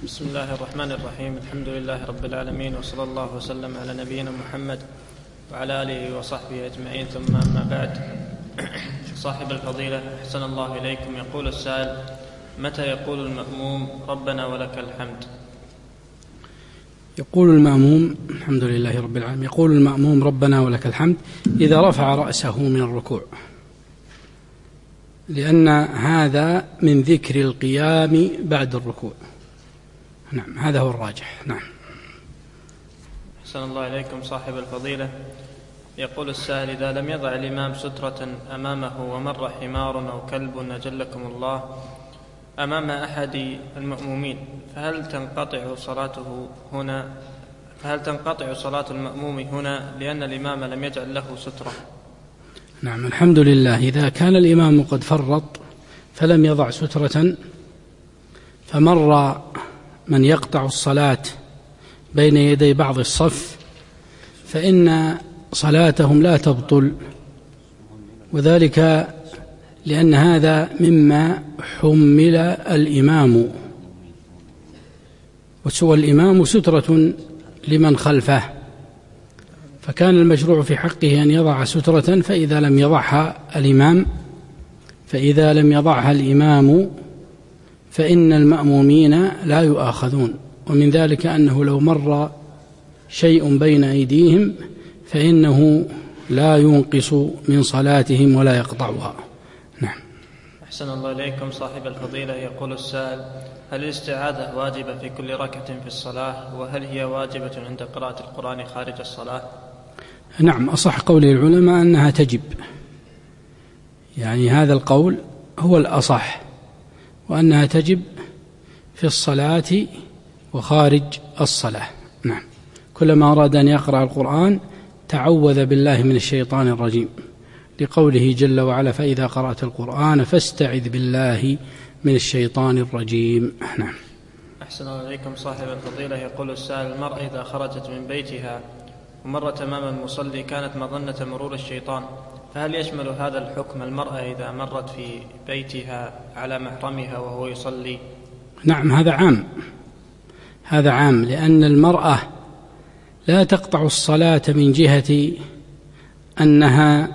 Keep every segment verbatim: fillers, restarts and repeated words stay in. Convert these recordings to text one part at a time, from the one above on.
بسم الله الرحمن الرحيم. الحمد لله رب العالمين، وصلى الله وسلم على نبينا محمد وعلى آله وصحبه أجمعين، ثم أما بعد. صاحب الفضيلة أحسن الله إليكم، يقول السائل: متى يقول المأموم ربنا ولك الحمد؟ يقول المأموم الحمد لله رب العالمين يقول المأموم ربنا ولك الحمد إذا رفع رأسه من الركوع، لأن هذا من ذكر القيام بعد الركوع. نعم، هذا هو الراجح. نعم. أحسن الله إليكم صاحب الفضيلة، يقول السائل: إذا لم يضع الإمام سترة أمامه ومر حمار أو كلب أجلكم الله أمام أحد المأمومين، فهل تنقطع صلاته هنا فهل تنقطع صلاة المأموم هنا لأن الإمام لم يجعل له سترة؟ نعم، الحمد لله. إذا كان الإمام قد فرط فلم يضع سترة فمر من يقطع الصلاة بين يدي بعض الصف فإن صلاتهم لا تبطل، وذلك لأن هذا مما حمل الإمام، وسوى الإمام سترة لمن خلفه، فكان المشروع في حقه أن يضع سترة، فإذا لم يضعها الإمام فإذا لم يضعها الإمام فإن المأمومين لا يؤاخذون. ومن ذلك أنه لو مر شيء بين أيديهم فإنه لا ينقص من صلاتهم ولا يقطعها. نعم. أحسن الله إليكم صاحب الفضيلة، يقول السائل: هل الاستعاذة واجبة في كل ركعة في الصلاة؟ وهل هي واجبة عند قراءة القرآن خارج الصلاة؟ نعم، أصح قول العلماء أنها تجب، يعني هذا القول هو الأصح، وأنها تجب في الصلاة وخارج الصلاة. نعم، كلما أراد أن يقرأ القرآن تعوذ بالله من الشيطان الرجيم، لقوله جل وعلا: فإذا قرأت القرآن فاستعذ بالله من الشيطان الرجيم. نعم. أحسن الله إليكم صاحب الفضيلة، يقول السائل: المرأة إذا خرجت من بيتها ومرت أمام المصلي كانت مظنة مرور الشيطان، فهل يشمل هذا الحكم المرأة إذا مرت في بيتها على محرمها وهو يصلي؟ نعم، هذا عام، هذا عام، لأن المرأة لا تقطع الصلاة من جهة أنها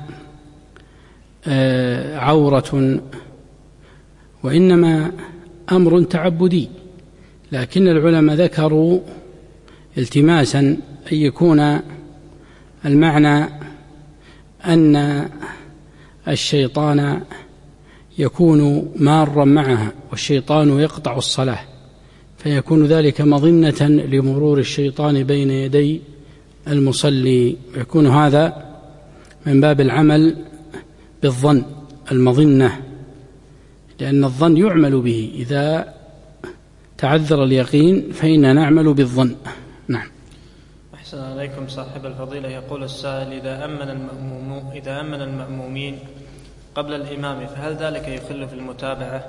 عورة، وإنما أمر تعبدي، لكن العلماء ذكروا التماسا أن يكون المعنى أن الشيطان يكون مارا معها والشيطان يقطع الصلاة، فيكون ذلك مظنة لمرور الشيطان بين يدي المصلي، ويكون هذا من باب العمل بالظن المظنة، لأن الظن يعمل به، إذا تعذر اليقين فإننا نعمل بالظن. نعم. أحسن عليكم صاحب الفضيلة، يقول السائل: إذا أمن المأموم إذا أمن المأمومين قبل الإمام فهل ذلك يخل في المتابعة؟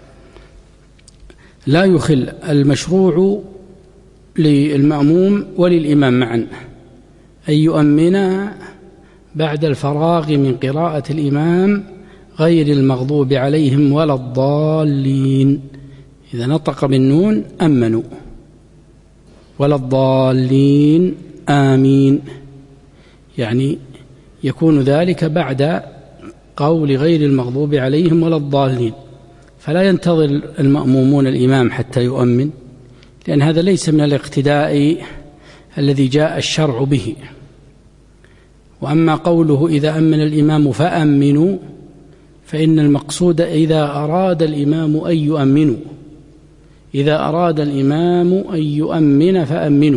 لا يخل، المشروع للمأموم وللإمام معا أن يؤمن بعد الفراغ من قراءة الإمام غير المغضوب عليهم ولا الضالين. إذا نطق بالنون أمنوا، ولا الضالين آمين، يعني يكون ذلك بعد قول غير المغضوب عليهم ولا الضالين، فلا ينتظر المأمومون الإمام حتى يؤمن، لأن هذا ليس من الاقتداء الذي جاء الشرع به. وأما قوله إذا أمن الإمام فأمنوا، فإن المقصود إذا أراد الإمام أن يؤمنوا، إذا أراد الإمام أن يؤمن فأمنوا،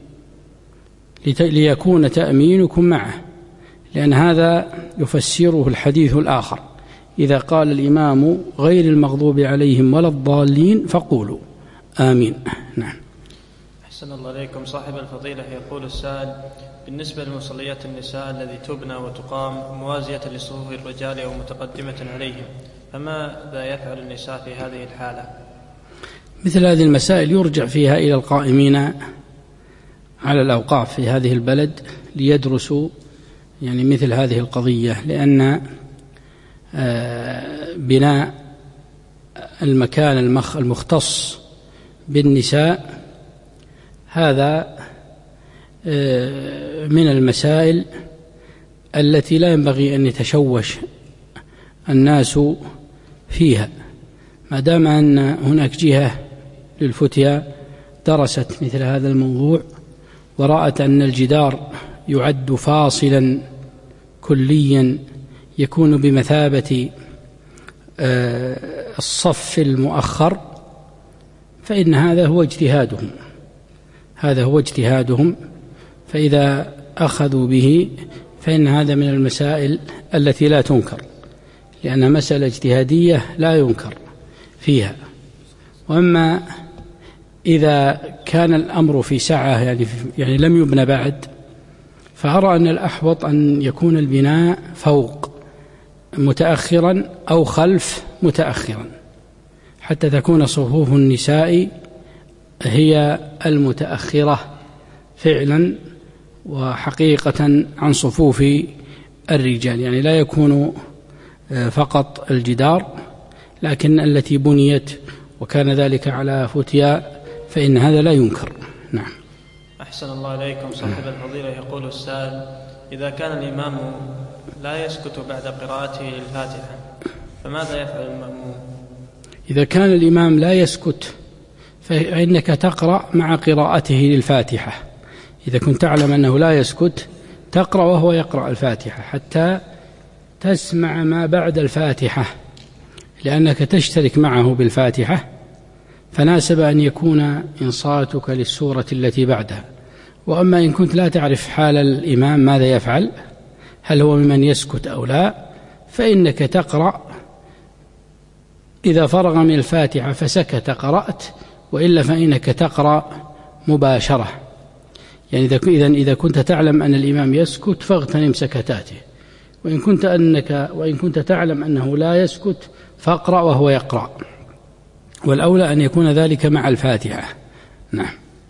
ليكون تأمينكم معه، لأن هذا يفسره الحديث الآخر: إذا قال الإمام غير المغضوب عليهم ولا الضالين فقولوا آمين. نعم. أحسن الله إليكم صاحب الفضيلة، يقول السائل: بالنسبة لمصليات النساء التي تبنى وتقام موازية لصفوف الرجال أو متقدمة عليهم، فماذا يفعل النساء في هذه الحالة؟ مثل هذه المسائل يرجع فيها إلى القائمين على الأوقاف في هذه البلد ليدرسوا يعني مثل هذه القضية، لأن بناء المكان المختص بالنساء هذا من المسائل التي لا ينبغي أن يتشوش الناس فيها، ما دام أن هناك جهة للفتيا درست مثل هذا الموضوع ورأت أن الجدار يعد فاصلا كليا يكون بمثابة الصف المؤخر، فإن هذا هو اجتهادهم هذا هو اجتهادهم فإذا أخذوا به فإن هذا من المسائل التي لا تنكر، لأنها مسألة اجتهادية لا ينكر فيها. وأما إذا كان الأمر في سعة يعني, يعني لم يبنى بعد، فأرى أن الأحوط أن يكون البناء فوق متأخرا أو خلف متأخرا، حتى تكون صفوف النساء هي المتأخرة فعلا وحقيقة عن صفوف الرجال، يعني لا يكون فقط الجدار لكن التي بنيت وكان ذلك على فتيا فإن هذا لا ينكر. نعم. أحسن الله عليكم. صاحب الفضيلة يقول السائل: إذا كان الإمام لا يسكت بعد قراءته للفاتحة فماذا يفعل المأموم؟ إذا كان الإمام لا يسكت فإنك تقرأ مع قراءته للفاتحة. إذا كنت تعلم أنه لا يسكت تقرأ وهو يقرأ الفاتحة حتى تسمع ما بعد الفاتحة، لأنك تشترك معه بالفاتحة، فناسب أن يكون إنصاتك للسورة التي بعدها. وأما إن كنت لا تعرف حال الإمام ماذا يفعل، هل هو ممن يسكت أو لا، فإنك تقرأ إذا فرغ من الفاتحة فسكت قرأت، وإلا فإنك تقرأ مباشرة. يعني إذا إذا كنت تعلم أن الإمام يسكت فاغتنم سكتاته، وإن كنت أنك وإن كنت تعلم أنه لا يسكت فاقرأ وهو يقرأ، والأولى أن يكون ذلك مع الفاتحة. نعم.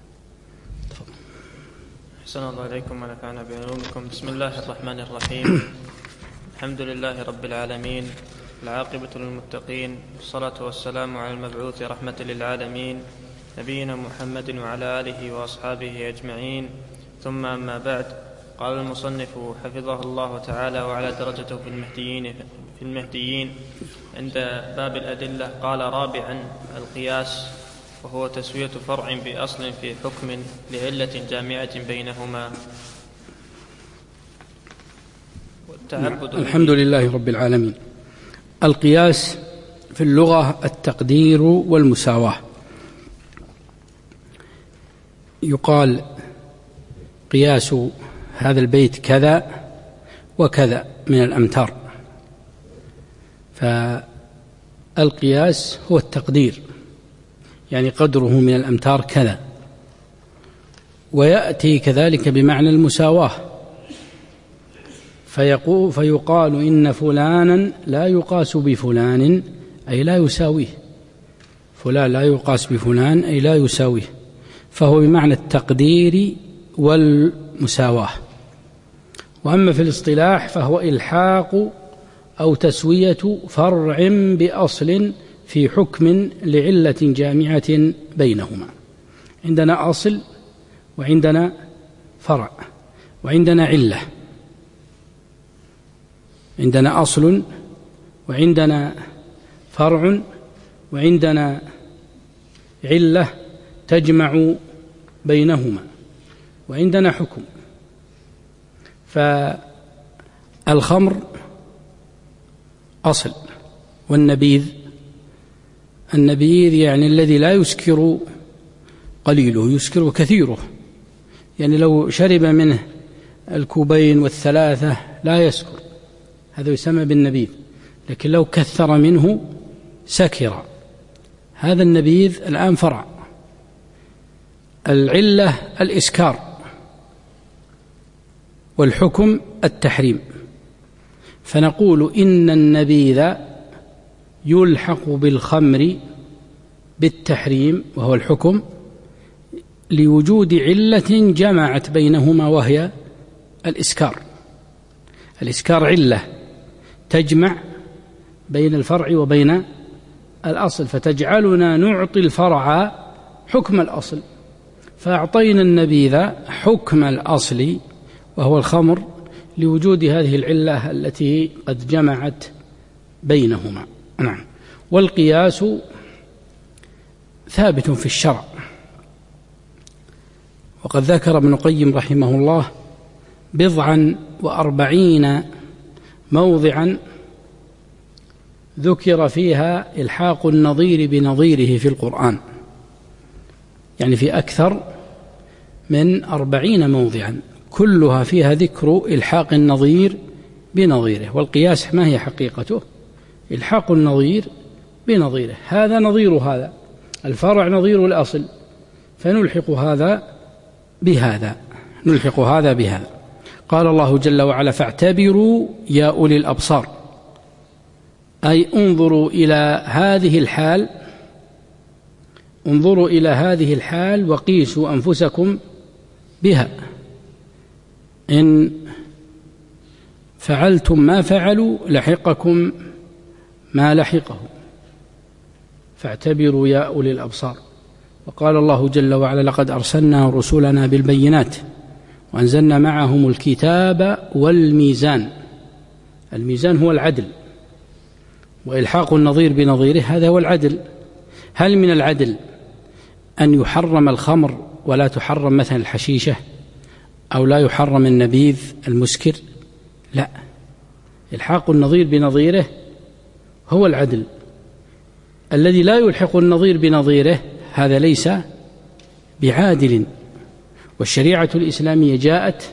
أحسن الله عليكم ونفعنا بعلومكم. بسم الله الرحمن الرحيم. الحمد لله رب العالمين، العاقبة للمتقين، والصلاة والسلام على المبعوث رحمة للعالمين نبينا محمد وعلى آله وأصحابه أجمعين، ثم أما بعد. قال المصنف حفظه الله تعالى وعلى درجته في المهديين في المهديين عند باب الأدلة، قال: رابعا القياس، وهو تسوية فرع بأصل في حكم لعلة جامعة بينهما. الحمد لله رب العالمين. القياس في اللغة التقدير والمساواة. يقال قياس هذا البيت كذا وكذا من الأمتار، فالقياس هو التقدير، يعني قدره من الأمتار كذا. ويأتي كذلك بمعنى المساواة، فيقول فيقال إن فلانا لا يقاس بفلان أي لا يساويه، فلان لا يقاس بفلان أي لا يساويه، فهو بمعنى التقدير والمساواة. وأما في الاصطلاح فهو إلحاق أو تسوية فرع بأصل في حكم لعلة جامعة بينهما. عندنا أصل وعندنا فرع وعندنا علة، عندنا أصل وعندنا فرع وعندنا علة تجمع بينهما، وعندنا حكم. فالخمر أصل، والنبيذ النبيذ يعني الذي لا يسكر قليله يسكر كثيره، يعني لو شرب منه الكوبين والثلاثة لا يسكر، هذا يسمى بالنبيذ. لكن لو كثر منه سكر، هذا النبيذ الآن فرع. العلة الإسكار، والحكم التحريم. فنقول إن النبيذ يلحق بالخمر بالتحريم وهو الحكم، لوجود علة جمعت بينهما وهي الإسكار. الإسكار علة تجمع بين الفرع وبين الأصل، فتجعلنا نعطي الفرع حكم الأصل، فأعطينا النبيذ حكم الأصل وهو الخمر لوجود هذه العلة التي قد جمعت بينهما. نعم. والقياس ثابت في الشرع، وقد ذكر ابن القيم رحمه الله بضعا وأربعين موضعا ذكر فيها إلحاق النظير بنظيره في القرآن، يعني في أكثر من أربعين موضعا كلها فيها ذكر إلحاق النظير بنظيره. والقياس ما هي حقيقته؟ إلحاق النظير بنظيره، هذا نظير هذا، الفرع نظير الأصل، فنلحق هذا بهذا، نلحق هذا بهذا. قال الله جل وعلا: فاعتبروا يا أولي الأبصار، أي انظروا إلى هذه الحال، انظروا إلى هذه الحال وقيسوا أنفسكم بها، إن فعلتم ما فعلوا لحقكم ما لحقه، فاعتبروا يا أولي الأبصار. وقال الله جل وعلا: لقد أرسلنا رسلنا بالبينات وأنزلنا معهم الكتاب والميزان. الميزان هو العدل، وإلحاق النظير بنظيره هذا هو العدل. هل من العدل أن يحرم الخمر ولا تحرم مثلا الحشيشة، أو لا يحرم النبيذ المسكر؟ لا، إلحاق النظير بنظيره هو العدل. الذي لا يلحق النظير بنظيره هذا ليس بعادل. والشريعة الإسلامية جاءت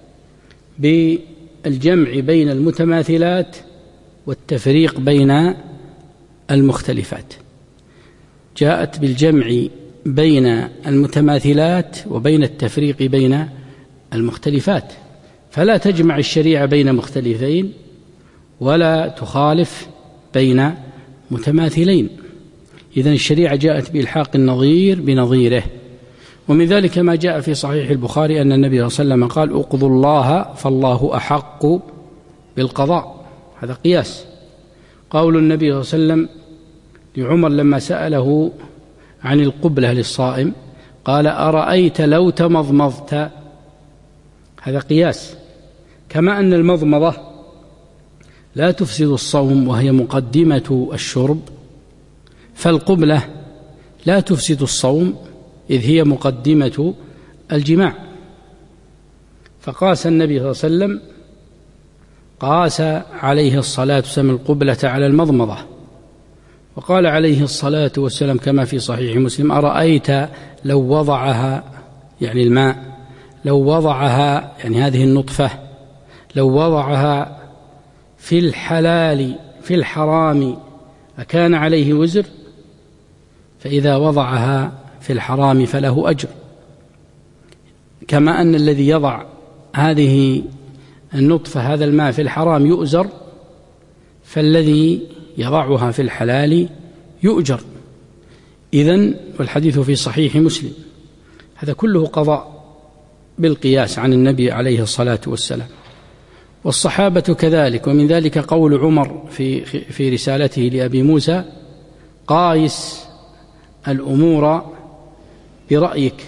بالجمع بين المتماثلات والتفريق بين المختلفات، جاءت بالجمع بين المتماثلات وبين التفريق بين المختلفات، فلا تجمع الشريعة بين مختلفين ولا تخالف بين متماثلين. إذن الشريعة جاءت بإلحاق النظير بنظيره. ومن ذلك ما جاء في صحيح البخاري أن النبي صلى الله عليه وسلم قال: اقضوا الله فالله أحق بالقضاء. هذا قياس. قول النبي صلى الله عليه وسلم لعمر لما سأله عن القبلة للصائم قال: أرأيت لو تمضمضت. هذا قياس. كما أن المضمضة لا تفسد الصوم وهي مقدمة الشرب، فالقبلة لا تفسد الصوم إذ هي مقدمة الجماع. فقاس النبي صلى الله عليه وسلم، قاس عليه الصلاة والسلام القبلة على المضمضة. وقال عليه الصلاة والسلام كما في صحيح مسلم: أرأيت لو وضعها، يعني الماء، لو وضعها يعني هذه النطفة، لو وضعها في الحلال في الحرام أكان عليه وزر؟ فإذا وضعها في الحرام فله أجر. كما أن الذي يضع هذه النطفة هذا الماء في الحرام يؤجر، فالذي يضعها في الحلال يؤجر. إذن والحديث في صحيح مسلم. هذا كله قضاء بالقياس عن النبي عليه الصلاة والسلام. والصحابة كذلك. ومن ذلك قول عمر في في رسالته لأبي موسى: قايس الأمور برأيك،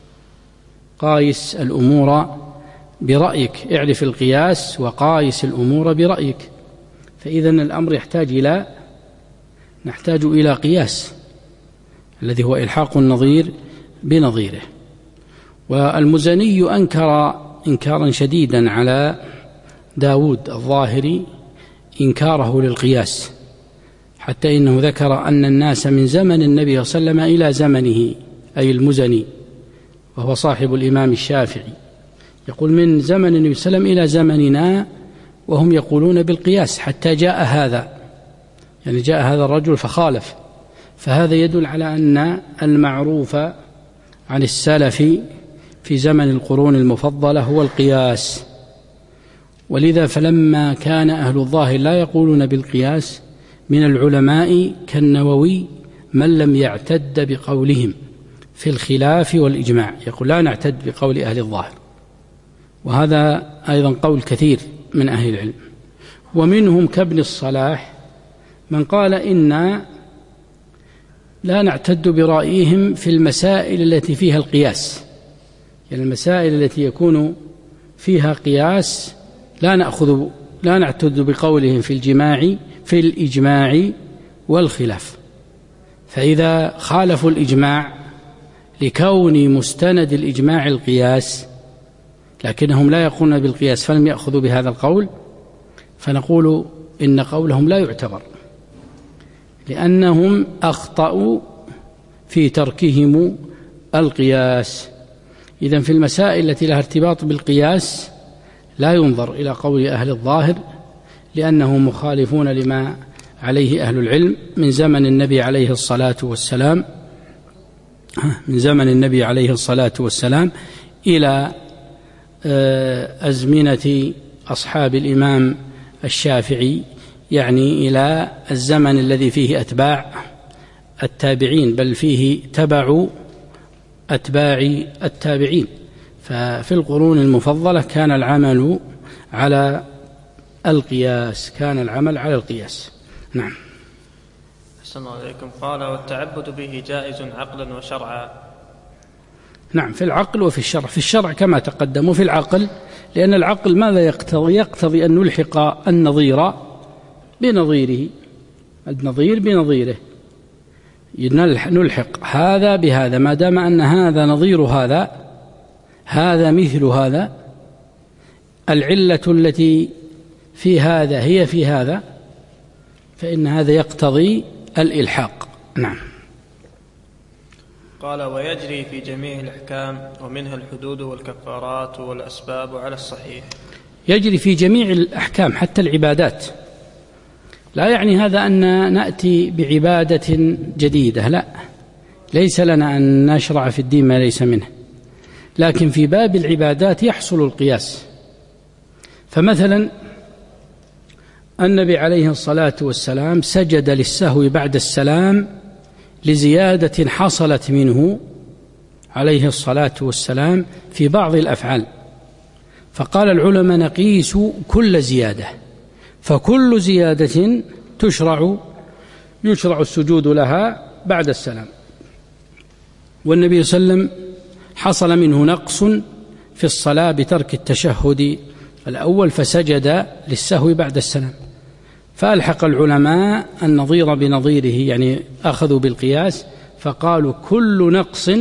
قايس الأمور برأيك، اعرف القياس وقايس الأمور برأيك. فإذن الأمر يحتاج إلى نحتاج إلى قياس الذي هو إلحاق النظير بنظيره. والمزني أنكر إنكارا شديدا على داود الظاهري إنكاره للقياس، حتى إنه ذكر أن الناس من زمن النبي صلى الله عليه وسلم إلى زمنه، أي المزني وهو صاحب الإمام الشافعي، يقول من زمن النبي صلى الله عليه وسلم إلى زمننا وهم يقولون بالقياس، حتى جاء هذا، يعني جاء هذا الرجل فخالف. فهذا يدل على أن المعروف عن السلف في زمن القرون المفضلة هو القياس. ولذا فلما كان أهل الظاهر لا يقولون بالقياس من العلماء كالنووي من لم يعتد بقولهم في الخلاف والإجماع، يقول لا نعتد بقول أهل الظاهر. وهذا أيضا قول كثير من أهل العلم. ومنهم كابن الصلاح من قال إن لا نعتد برأيهم في المسائل التي فيها القياس، يعني المسائل التي يكون فيها قياس لا نأخذ لا نعتد بقولهم في الجماع في الإجماع والخلاف. فإذا خالفوا الإجماع لكون مستند الإجماع القياس لكنهم لا يقولون بالقياس فلم يأخذوا بهذا القول، فنقول إن قولهم لا يعتبر، لأنهم أخطأوا في تركهم القياس. إذن في المسائل التي لها ارتباط بالقياس لا ينظر إلى قول أهل الظاهر، لأنهم مخالفون لما عليه أهل العلم من زمن النبي عليه الصلاة والسلام من زمن النبي عليه الصلاة والسلام إلى أزمنة أصحاب الإمام الشافعي، يعني إلى الزمن الذي فيه أتباع التابعين، بل فيه تبع أتباع التابعين. ففي القرون المفضلة كان العمل على القياس كان العمل على القياس. نعم. أحسن الله عليكم. قال: والتعبد به جائز عقلا وشرعا. نعم، في العقل وفي الشرع. في الشرع كما تقدم، وفي العقل لأن العقل ماذا يقتضي؟ يقتضي أن نلحق النظير بنظيره، النظير بنظيره، نلحق هذا بهذا، ما دام أن هذا نظير هذا، هذا مثل هذا، العلة التي في هذا هي في هذا، فإن هذا يقتضي الإلحاق. نعم. قال: ويجري في جميع الأحكام ومنها الحدود والكفارات والأسباب على الصحيح. يجري في جميع الأحكام حتى العبادات. لا يعني هذا أن نأتي بعبادة جديدة، لا، ليس لنا أن نشرع في الدين ما ليس منه، لكن في باب العبادات يحصل القياس. فمثلا النبي عليه الصلاة والسلام سجد للسهو بعد السلام لزيادة حصلت منه عليه الصلاة والسلام في بعض الأفعال، فقال العلماء: نقيس كل زيادة، فكل زيادة تشرع يشرع السجود لها بعد السلام. والنبي صلى الله عليه وسلم حصل منه نقص في الصلاة بترك التشهد الأول فسجد للسهو بعد السلام، فألحق العلماء النظير بنظيره، يعني أخذوا بالقياس، فقالوا كل نقص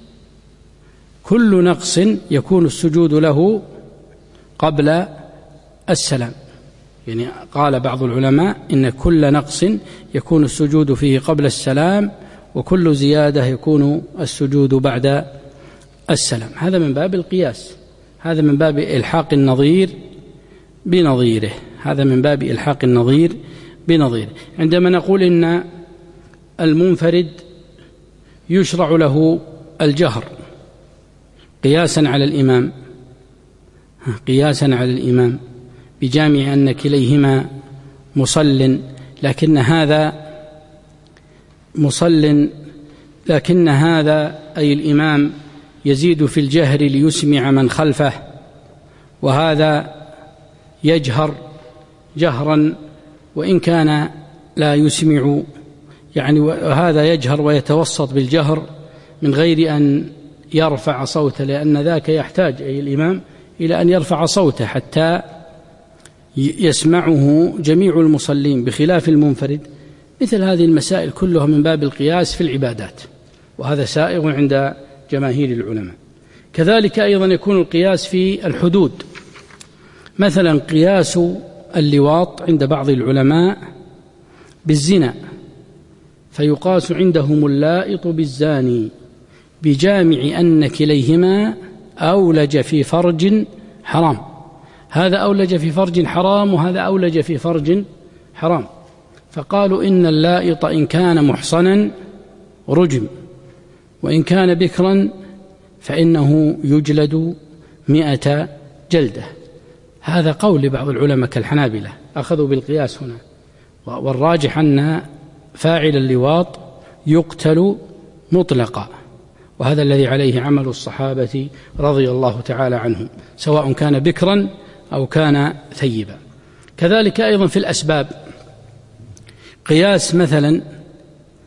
كل نقص يكون السجود له قبل السلام. يعني قال بعض العلماء إن كل نقص يكون السجود فيه قبل السلام، وكل زيادة يكون السجود بعد السلام. هذا من باب القياس، هذا من باب إلحاق النظير بنظيره، هذا من باب إلحاق النظير بنظيره. عندما نقول إن المنفرد يشرع له الجهر قياسا على الإمام قياسا على الإمام بجامع أن كليهما مصل، لكن هذا مصل لكن هذا أي الإمام يزيد في الجهر ليسمع من خلفه، وهذا يجهر جهرا وإن كان لا يسمع، يعني وهذا يجهر ويتوسط بالجهر من غير أن يرفع صوته، لأن ذاك يحتاج أي الإمام إلى أن يرفع صوته حتى يسمعه جميع المصلين، بخلاف المنفرد. مثل هذه المسائل كلها من باب القياس في العبادات، وهذا سائغ عند جماهير العلماء. كذلك أيضا يكون القياس في الحدود، مثلا قياس اللواط عند بعض العلماء بالزنا، فيقاس عندهم اللائط بالزاني بجامع أن كليهما أولج في فرج حرام، هذا أولج في فرج حرام وهذا أولج في فرج حرام، فقالوا إن اللائط إن كان محصنا رجم، وإن كان بكرا فإنه يجلد مئة جلدة. هذا قول لبعض العلماء كالحنابلة، أخذوا بالقياس هنا، والراجح أن فاعل اللواط يقتل مطلقا، وهذا الذي عليه عمل الصحابة رضي الله تعالى عنهم، سواء كان بكرا أو كان ثيبا. كذلك أيضا في الأسباب قياس، مثلا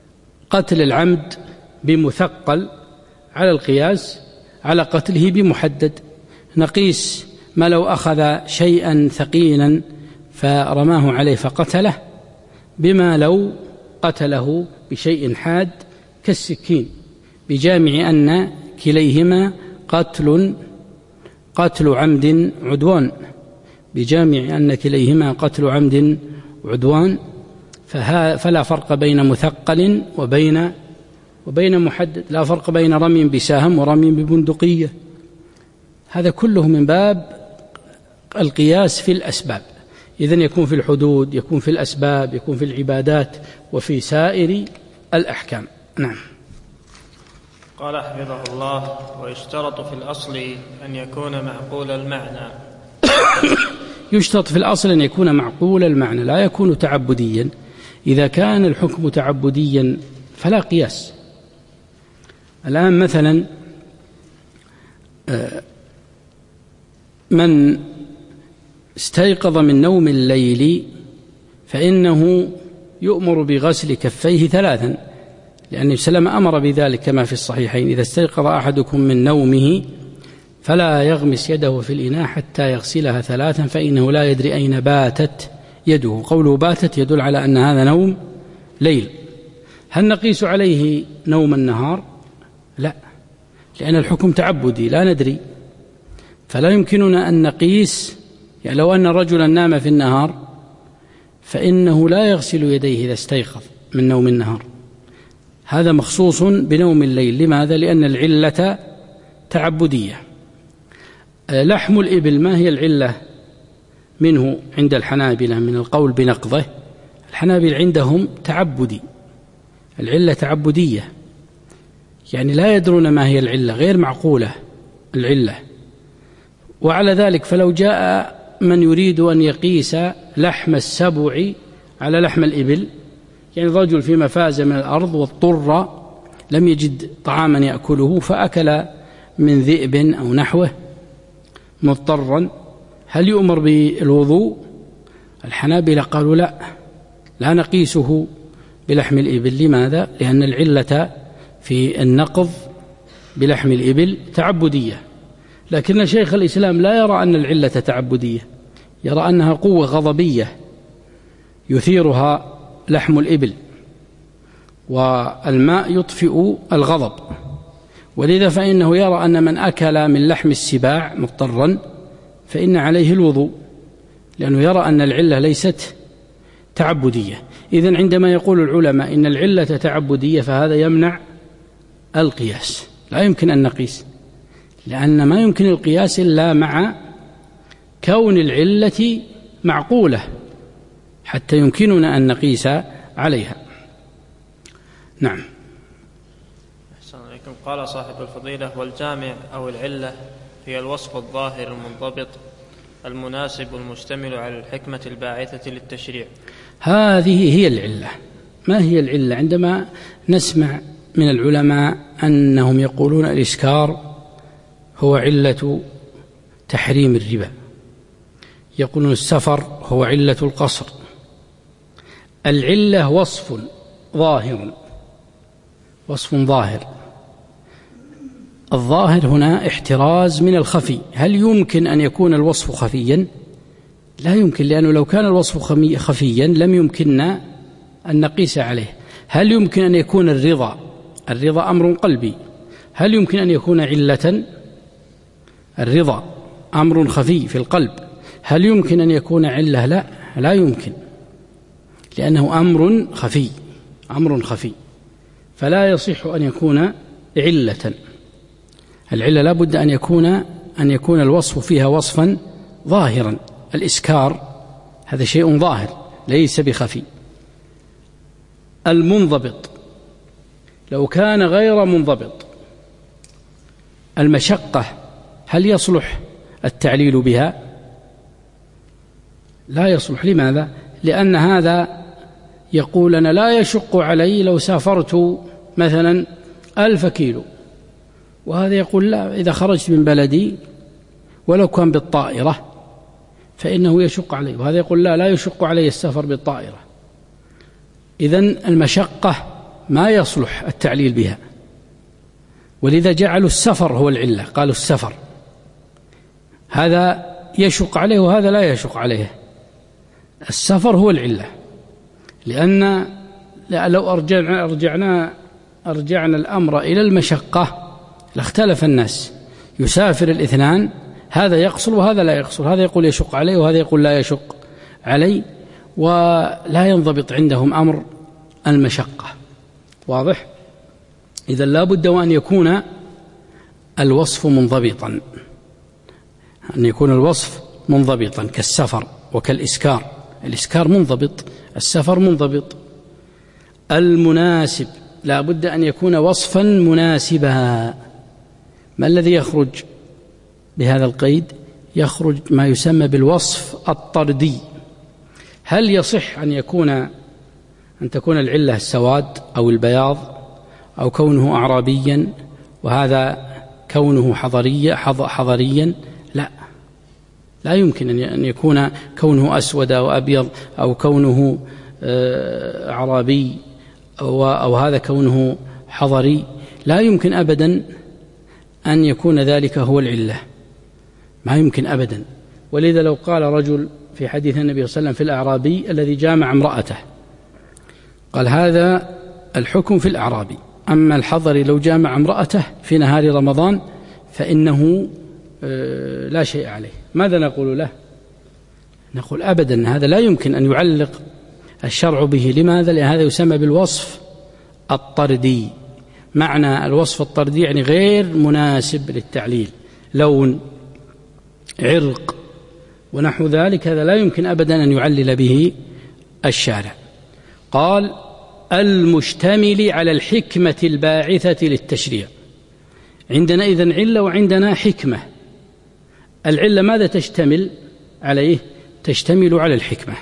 قتل العمد بمثقل على القياس على قتله بمحدد. نقيس ما لو أخذ شيئا ثقيلا فرماه عليه فقتله بما لو قتله بشيء حاد كالسكين، بجامع أن كليهما قتل قتل عمد عدوان، بجامع أن كليهما قتل عمد عدوان، فلا فرق بين مثقل وبين وبين محدد، لا فرق بين رمي بسهم ورمي ببندقية. هذا كله من باب القياس في الأسباب. إذن يكون في الحدود، يكون في الأسباب، يكون في العبادات، وفي سائر الأحكام. نعم. قال حفظه الله: ويشترط في الأصل أن يكون معقول المعنى. يشترط في الأصل أن يكون معقول المعنى، لا يكون تعبديا. إذا كان الحكم تعبديا فلا قياس. الآن مثلا من استيقظ من نوم الليل فإنه يؤمر بغسل كفيه ثلاثا، لأن النبي صلى الله عليه وسلم أمر بذلك كما في الصحيحين: إذا استيقظ أحدكم من نومه فلا يغمس يده في الإناء حتى يغسلها ثلاثا فإنه لا يدري أين باتت يده. قوله باتت يدل على أن هذا نوم ليل. هل نقيس عليه نوم النهار؟ لا، لأن الحكم تعبدي لا ندري، فلا يمكننا أن نقيس. يعني لو أن رجلا نام في النهار فإنه لا يغسل يديه إذا استيقظ من نوم النهار، هذا مخصوص بنوم الليل. لماذا؟ لأن العلة تعبدية. لحم الإبل ما هي العلة منه عند الحنابلة من القول بنقضه؟ الحنابلة عندهم تعبدي، العلة تعبدية، يعني لا يدرون ما هي العلة، غير معقولة العلة. وعلى ذلك فلو جاء من يريد أن يقيس لحم السبع على لحم الإبل، يعني رجل في مفازة من الأرض واضطر لم يجد طعاما يأكله فأكل من ذئب أو نحوه مضطرا، هل يؤمر بالوضوء؟ الحنابلة قالوا لا، لا نقيسه بلحم الإبل. لماذا؟ لأن العلة في النقض بلحم الإبل تعبدية. لكن شيخ الإسلام لا يرى أن العلة تعبدية، يرى أنها قوة غضبية يثيرها لحم الإبل، والماء يطفئ الغضب، ولذا فإنه يرى أن من أكل من لحم السباع مضطرا فإن عليه الوضوء، لأنه يرى أن العلة ليست تعبدية. إذن عندما يقول العلماء إن العلة تعبدية فهذا يمنع القياس، لا يمكن أن نقيس، لأن ما يمكن القياس إلا مع كون العلة معقولة حتى يمكننا أن نقيس عليها. نعم. أحسن عليكم. قال صاحب الفضيلة: والجامع أو العلة هي الوصف الظاهر المنضبط المناسب المشتمل على الحكمة الباعثة للتشريع. هذه هي العلة. ما هي العلة؟ عندما نسمع من العلماء أنهم يقولون الإسكار هو علة تحريم الربا، يقولون السفر هو علة القصر. العلة وصف ظاهر، وصف ظاهر. الظاهر هنا احتراز من الخفي. هل يمكن أن يكون الوصف خفيا؟ لا يمكن، لأنه لو كان الوصف خفيا لم يمكننا أن نقيس عليه. هل يمكن أن يكون الرضا؟ الرضا أمر قلبي، هل يمكن أن يكون علة؟ الرضا أمر خفي في القلب، هل يمكن أن يكون علة؟ لا، لا يمكن، لأنه أمر خفي، أمر خفي، فلا يصح أن يكون علة. العلة لا بد أن يكون أن يكون الوصف فيها وصفا ظاهرا. الإسكار هذا شيء ظاهر ليس بخفي. المنضبط لو كان غير منضبط، المشقة هل يصلح التعليل بها؟ لا يصلح. لماذا؟ لأن هذا يقول أنا لا يشق علي لو سافرت مثلا ألف كيلو، وهذا يقول لا، إذا خرجت من بلدي ولو كان بالطائرة فإنه يشق علي، وهذا يقول لا، لا يشق علي السفر بالطائرة. إذن المشقة ما يصلح التعليل بها، ولذا جعلوا السفر هو العلة، قالوا السفر هذا يشق عليه وهذا لا يشق عليه، السفر هو العلة، لأن لو أرجعنا, أرجعنا, أرجعنا الأمر إلى المشقة لاختلف الناس، يسافر الاثنان، هذا يقصر وهذا لا يقصر، هذا يقول يشق عليه وهذا يقول لا يشق عليه، ولا ينضبط عندهم أمر المشقة. واضح؟ إذن لا بد وأن يكون الوصف منضبطا، أن يكون الوصف منضبطا كالسفر وكالإسكار، الإسكار منضبط، السفر منضبط. المناسب لا بد أن يكون وصفا مناسبا. ما الذي يخرج بهذا القيد؟ يخرج ما يسمى بالوصف الطردي. هل يصح أن يكون أن تكون العلة السواد أو البياض أو كونه أعرابيا وهذا كونه حضريا حضريا؟ لا، لا يمكن أن يكون كونه أسود أو أبيض أو كونه أعرابي أو هذا كونه حضري، لا يمكن أبدا أن يكون ذلك هو العلة، ما يمكن أبدا. ولذا لو قال رجل في حديث النبي صلى الله عليه وسلم في الأعرابي الذي جامع امرأته، قال هذا الحكم في الأعرابي، أما الحضري لو جامع امرأته في نهار رمضان فإنه لا شيء عليه. ماذا نقول له؟ نقول أبدا هذا لا يمكن أن يعلق الشرع به. لماذا؟ لأن هذا يسمى بالوصف الطردي. معنى الوصف الطردي يعني غير مناسب للتعليل، لون، عرق ونحو ذلك، هذا لا يمكن أبدا أن يعلل به الشارع. قال المشتمل على الحكمة الباعثة للتشريع. عندنا إذن علة وعندنا حكمة. العلة ماذا تشتمل عليه؟ تشتمل على الحكمة.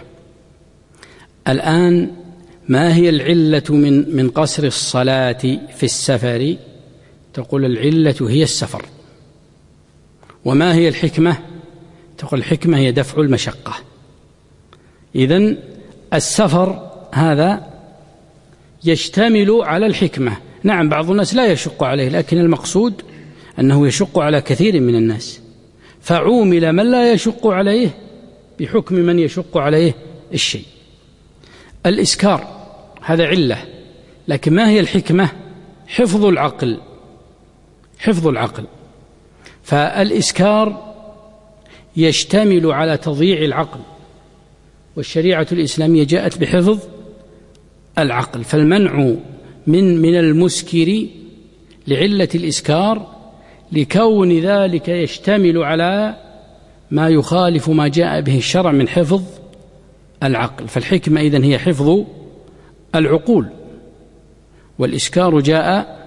الآن ما هي العلة من من قصر الصلاة في السفر؟ تقول العلة هي السفر. وما هي الحكمة؟ تقول الحكمة هي دفع المشقة. إذن السفر هذا يشتمل على الحكمة. نعم بعض الناس لا يشق عليه، لكن المقصود أنه يشق على كثير من الناس، فعومل من لا يشق عليه بحكم من يشق عليه الشيء. الإسكار هذا علة، لكن ما هي الحكمة؟ حفظ العقل، حفظ العقل. فالإسكار يشتمل على تضييع العقل، والشريعة الإسلامية جاءت بحفظ العقل، فالمنع من من المسكر لعلة الإسكار لكون ذلك يشتمل على ما يخالف ما جاء به الشرع من حفظ العقل. فالحكمة إذن هي حفظ العقول، والإسكار جاء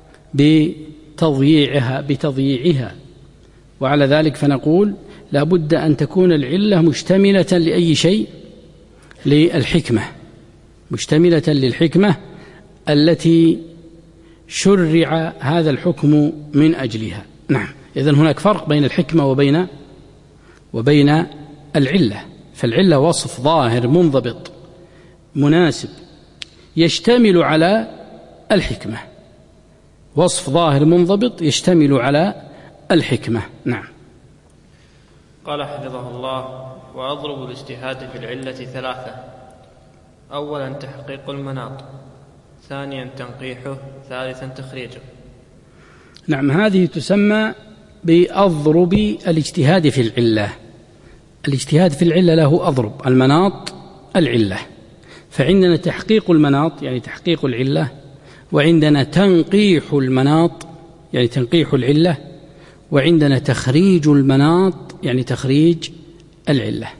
بتضييعها بتضييعها وعلى ذلك فنقول لا بد أن تكون العلة مشتملة لأي شيء؟ للحكمة، مشتملة للحكمة التي شرع هذا الحكم من أجلها. نعم، إذن هناك فرق بين الحكمة وبين وبين العلة. فالعلة وصف ظاهر منضبط مناسب يشتمل على الحكمة، وصف ظاهر منضبط يشتمل على الحكمة. نعم. قال حفظه الله: وأضرب الاجتهاد في العلة ثلاثة: أولا تحقيق المناط، ثانيا تنقيحه، ثالثا تخريجه. نعم، هذه تسمى بأضرب الاجتهاد في العلة. الاجتهاد في العلة له أضرب، المناط العلة، فعندنا تحقيق المناط يعني تحقيق العلة، وعندنا تنقيح المناط يعني تنقيح العلة، وعندنا تخريج المناط يعني تخريج العلة.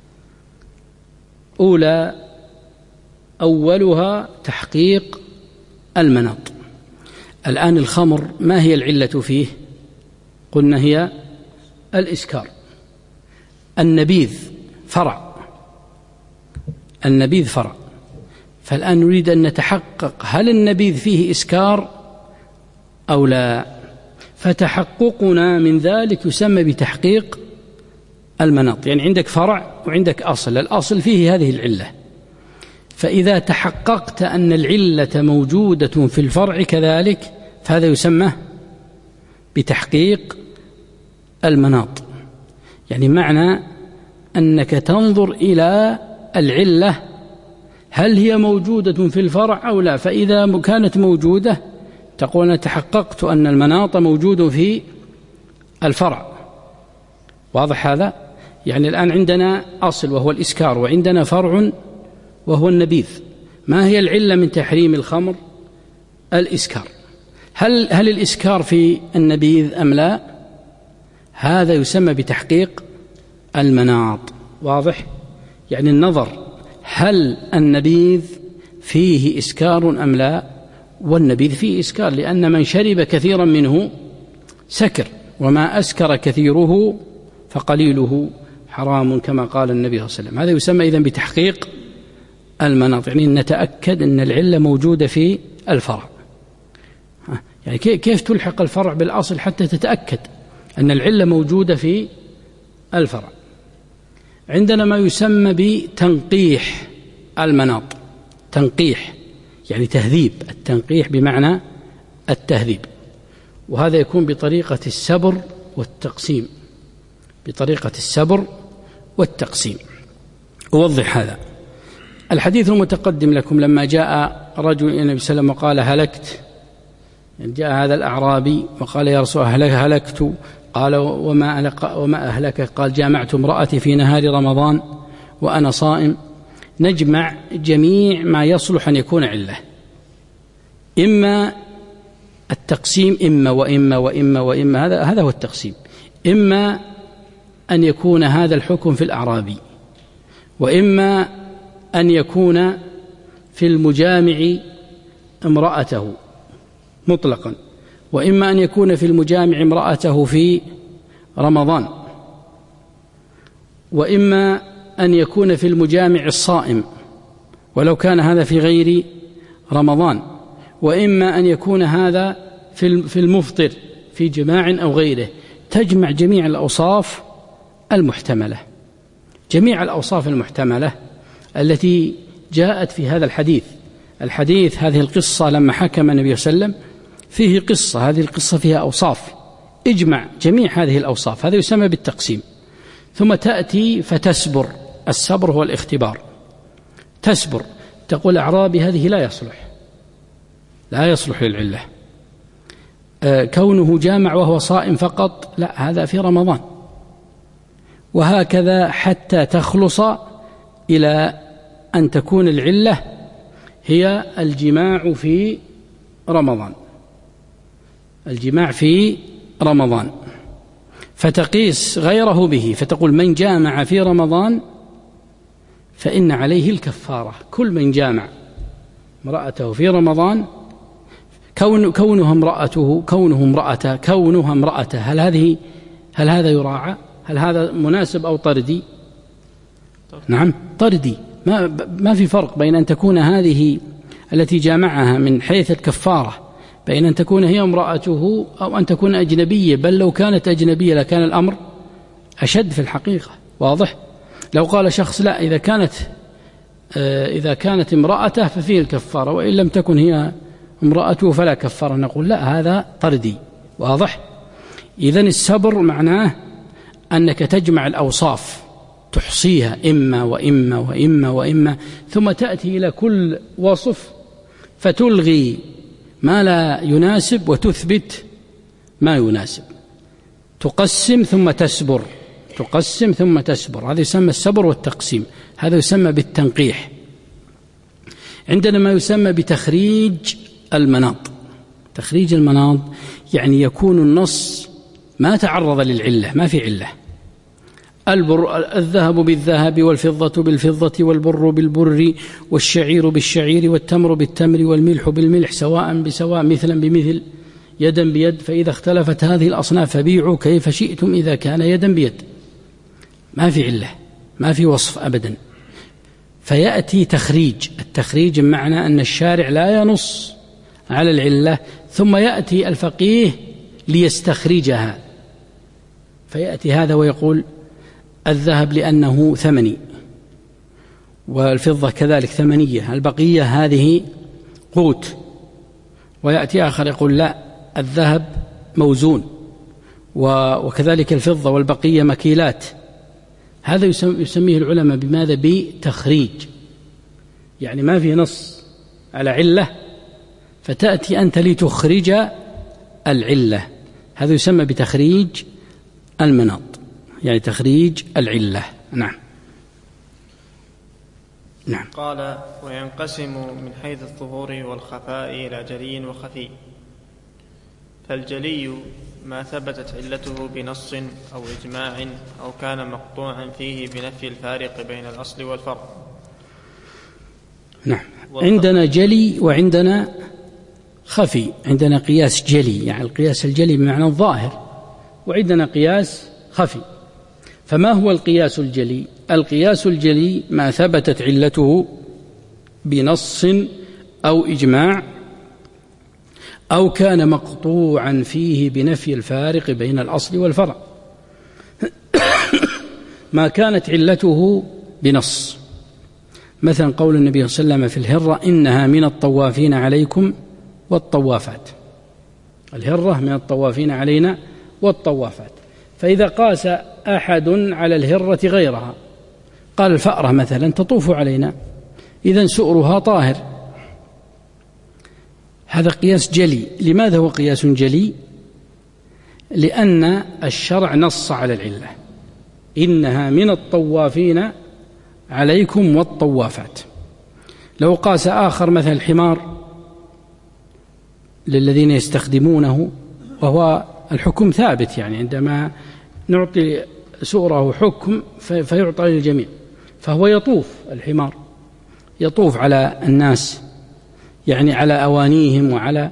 أولى أولها تحقيق المناط. الآن الخمر ما هي العلة فيه؟ قلنا هي الإسكار. النبيذ فرع، النبيذ فرع. فالآن نريد أن نتحقق هل النبيذ فيه إسكار أو لا، فتحققنا من ذلك يسمى بتحقيق المناط. يعني عندك فرع وعندك أصل، الأصل فيه هذه العلة، فإذا تحققت أن العلة موجودة في الفرع كذلك فهذا يسمى بتحقيق المناط. يعني معنى أنك تنظر إلى العلة هل هي موجودة في الفرع أو لا، فإذا كانت موجودة تقول أنا تحققت أن المناط موجود في الفرع. واضح هذا؟ يعني الآن عندنا أصل وهو الإسكار، وعندنا فرع وهو النبيذ. ما هي العلة من تحريم الخمر؟ الإسكار. هل, هل الإسكار في النبيذ أم لا؟ هذا يسمى بتحقيق المناط. واضح؟ يعني النظر هل النبيذ فيه إسكار أم لا؟ والنبيذ فيه إسكار، لأن من شرب كثيرا منه سكر، وما أسكر كثيره فقليله حرام كما قال النبي صلى الله عليه وسلم. هذا يسمى إذن بتحقيق المناط، يعني نتأكد أن العلة موجودة في الفرع. يعني كيف تلحق الفرع بالأصل حتى تتأكد أن العلة موجودة في الفرع؟ عندنا ما يسمى بتنقيح المناط. تنقيح يعني تهذيب، التنقيح بمعنى التهذيب، وهذا يكون بطريقة السبر والتقسيم. بطريقة السبر والتقسيم. أوضح هذا. الحديث المتقدم لكم لما جاء رجل إلى النبي صلى الله عليه وسلم وقال هلكت، يعني جاء هذا الأعرابي وقال يا رسول الله هلكت، قال وما, وما أهلك؟ قال جامعت امرأتي في نهار رمضان وأنا صائم. نجمع جميع ما يصلح أن يكون علة، إما التقسيم إما وإما وإما وإما، هذا هذا هو التقسيم. إما أن يكون هذا الحكم في الأعرابي، وإما أن يكون في المجامع امرأته مطلقا، وإما أن يكون في المجامع امرأته في رمضان، وإما أن يكون في المجامع الصائم ولو كان هذا في غير رمضان، وإما أن يكون هذا في المفطر في جماع أو غيره. تجمع جميع الأوصاف المحتملة، جميع الأوصاف المحتملة التي جاءت في هذا الحديث. الحديث هذه القصة لما حكم النبي صلى الله عليه وسلم فيه قصة، هذه القصة فيها أوصاف، اجمع جميع هذه الأوصاف، هذا يسمى بالتقسيم. ثم تأتي فتسبر. السبر هو الاختبار. تسبر، تقول أعرابي هذه لا يصلح، لا يصلح للعلة. آه كونه جامع وهو صائم فقط، لا، هذا في رمضان. وهكذا حتى تخلص إلى أن تكون العلة هي الجماع في رمضان، الجماع في رمضان، فتقيس غيره به، فتقول من جامع في رمضان فإن عليه الكفارة. كل من جامع امرأته في رمضان، كون كونها امرأته كونه امرأته كونها امرأته هل هذه هل هذا يراعى؟ هل هذا مناسب أو طردي؟ نعم طردي. ما ما في فرق بين أن تكون هذه التي جامعها من حيث الكفارة بين أن تكون هي امرأته أو أن تكون أجنبية، بل لو كانت أجنبية لكان الأمر أشد في الحقيقة. واضح؟ لو قال شخص لا، إذا كانت إذا كانت امرأته ففيه الكفارة، وإن لم تكن هي امرأته فلا كفارة، نقول لا، هذا طردي. واضح؟ إذن السبر معناه أنك تجمع الأوصاف، تحصيها إما وإما وإما وإما، ثم تأتي إلى كل وصف فتلغي ما لا يناسب وتثبت ما يناسب. تقسم ثم تسبر، تقسم ثم تسبر، هذا يسمى السبر والتقسيم، هذا يسمى بالتنقيح. عندنا ما يسمى بتخريج المناط. تخريج المناط يعني يكون النص ما تعرض للعلة، ما في علة. البر الذهب بالذهب والفضة بالفضة والبر بالبر والشعير بالشعير والتمر بالتمر والملح بالملح سواء بسواء مثلا بمثل يدا بيد، فإذا اختلفت هذه الأصناف فبيعوا كيف شئتم إذا كان يدا بيد. ما في علة، ما في وصف أبدا. فيأتي تخريج. التخريج معنى أن الشارع لا ينص على العلة، ثم يأتي الفقيه ليستخرجها، فيأتي هذا ويقول الذهب لأنه ثمني، والفضة كذلك ثمنية، البقية هذه قوت. ويأتي آخر يقول لا، الذهب موزون وكذلك الفضة والبقية مكيلات. هذا يسميه العلماء بماذا؟ بتخريج، يعني ما في نص على علة فتأتي أنت لتخرج العلة، هذا يسمى بتخريج المناط، يعني تخريج العلة. نعم. نعم. قال: وينقسم من حيث الظهور والخفاء إلى جلي وخفي. فالجلي ما ثبتت علته بنص أو إجماع أو كان مقطوعا فيه بنفي الفارق بين الأصل والفرع. نعم. عندنا جلي وعندنا خفي. عندنا قياس جلي، يعني القياس الجلي بمعنى الظاهر، وعندنا قياس خفي. فما هو القياس الجلي؟ القياس الجلي ما ثبتت علته بنص أو إجماع أو كان مقطوعا فيه بنفي الفارق بين الأصل والفرع. ما كانت علته بنص، مثلا قول النبي صلى الله عليه وسلم في الهرة: إنها من الطوافين عليكم والطوافات. الهرة من الطوافين علينا والطوافات. فإذا قاس أحد على الهرة غيرها، قال الفأرة مثلا تطوف علينا، إذن سؤرها طاهر. هذا قياس جلي. لماذا هو قياس جلي؟ لأن الشرع نص على العلة: إنها من الطوافين عليكم والطوافات. لو قاس آخر مثل الحمار للذين يستخدمونه، وهو الحكم ثابت، يعني عندما نعطي سؤره حكم فيعطى للجميع، فهو يطوف، الحمار يطوف على الناس، يعني على أوانيهم وعلى.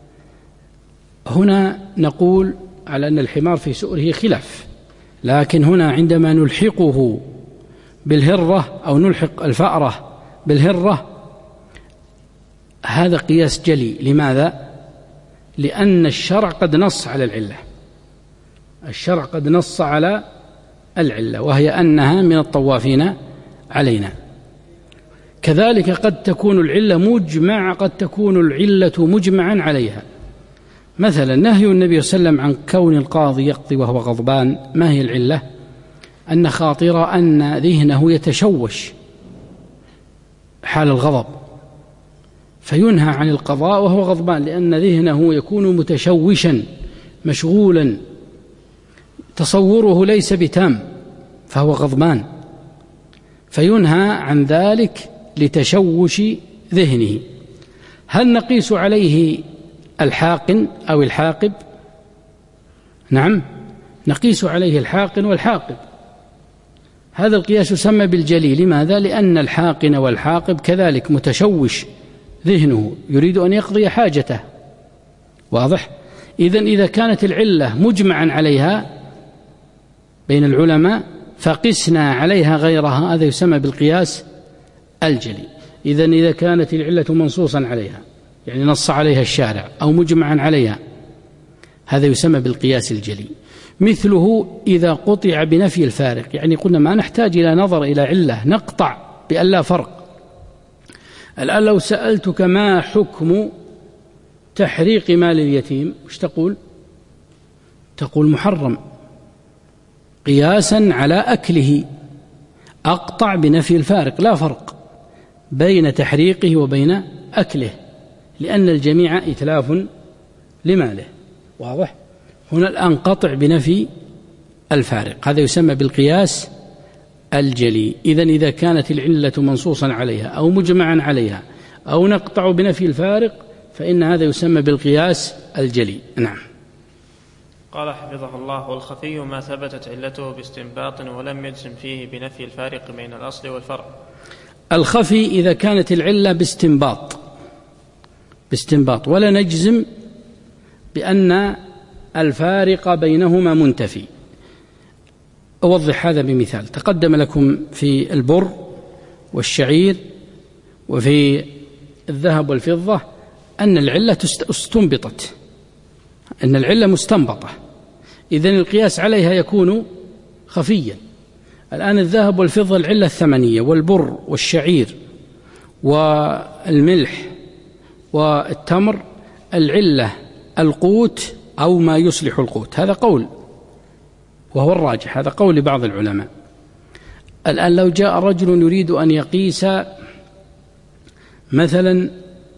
هنا نقول على أن الحمار في سؤره خلاف، لكن هنا عندما نلحقه بالهرة أو نلحق الفأرة بالهرة، هذا قياس جلي. لماذا؟ لأن الشرع قد نص على العلة، الشرع قد نص على العلة، وهي أنها من الطوافين علينا. كذلك قد تكون العلة مجمع، قد تكون العلة مجمعا عليها. مثلا نهي النبي صلى الله عليه وسلم عن كون القاضي يقضي وهو غضبان، ما هي العلة؟ أن خاطر أن ذهنه يتشوش حال الغضب، فينهى عن القضاء وهو غضبان، لأن ذهنه يكون متشوشا مشغولا، تصوره ليس بتام، فهو غضبان، فينهى عن ذلك لتشوش ذهنه. هل نقيس عليه الحاقن أو الحاقب؟ نعم، نقيس عليه الحاقن والحاقب. هذا القياس يسمى بالجلي. لماذا؟ لأن الحاقن والحاقب كذلك متشوش ذهنه، يريد أن يقضي حاجته. واضح؟ إذن إذا كانت العلة مجمعا عليها بين العلماء فقسنا عليها غيرها، هذا يسمى بالقياس الجلي. إذن إذا كانت العلة منصوصا عليها، يعني نص عليها الشارع، أو مجمعا عليها، هذا يسمى بالقياس الجلي. مثله إذا قطع بنفي الفارق، يعني قلنا ما نحتاج إلى نظر إلى علة، نقطع بأن لا فرق. الآن لو سألتك ما حكم تحريق مال اليتيم، وش تقول؟ تقول محرم، قياسا على أكله. أقطع بنفي الفارق، لا فرق بين تحريقه وبين أكله، لأن الجميع إتلاف لماله. واضح؟ هنا الآن قطع بنفي الفارق، هذا يسمى بالقياس الجلي. إذن إذا كانت العلة منصوصا عليها أو مجمعا عليها أو نقطع بنفي الفارق، فإن هذا يسمى بالقياس الجلي. نعم. قال حفظه الله: والخفي ما ثبتت علته باستنباط ولم يجزم فيه بنفي الفارق بين الأصل والفرع. الخفي إذا كانت العلة باستنباط باستنباط ولا نجزم بأن الفارق بينهما منتفي. أوضح هذا بمثال. تقدم لكم في البر والشعير وفي الذهب والفضة أن العلة استنبطت، أن العلة مستنبطة، إذن القياس عليها يكون خفيا. الآن الذهب والفضة العلة الثمنية، والبر والشعير والملح والتمر العلة القوت أو ما يصلح القوت. هذا قول وهو الراجح، هذا قول لبعض العلماء. الآن لو جاء رجل يريد أن يقيس مثلا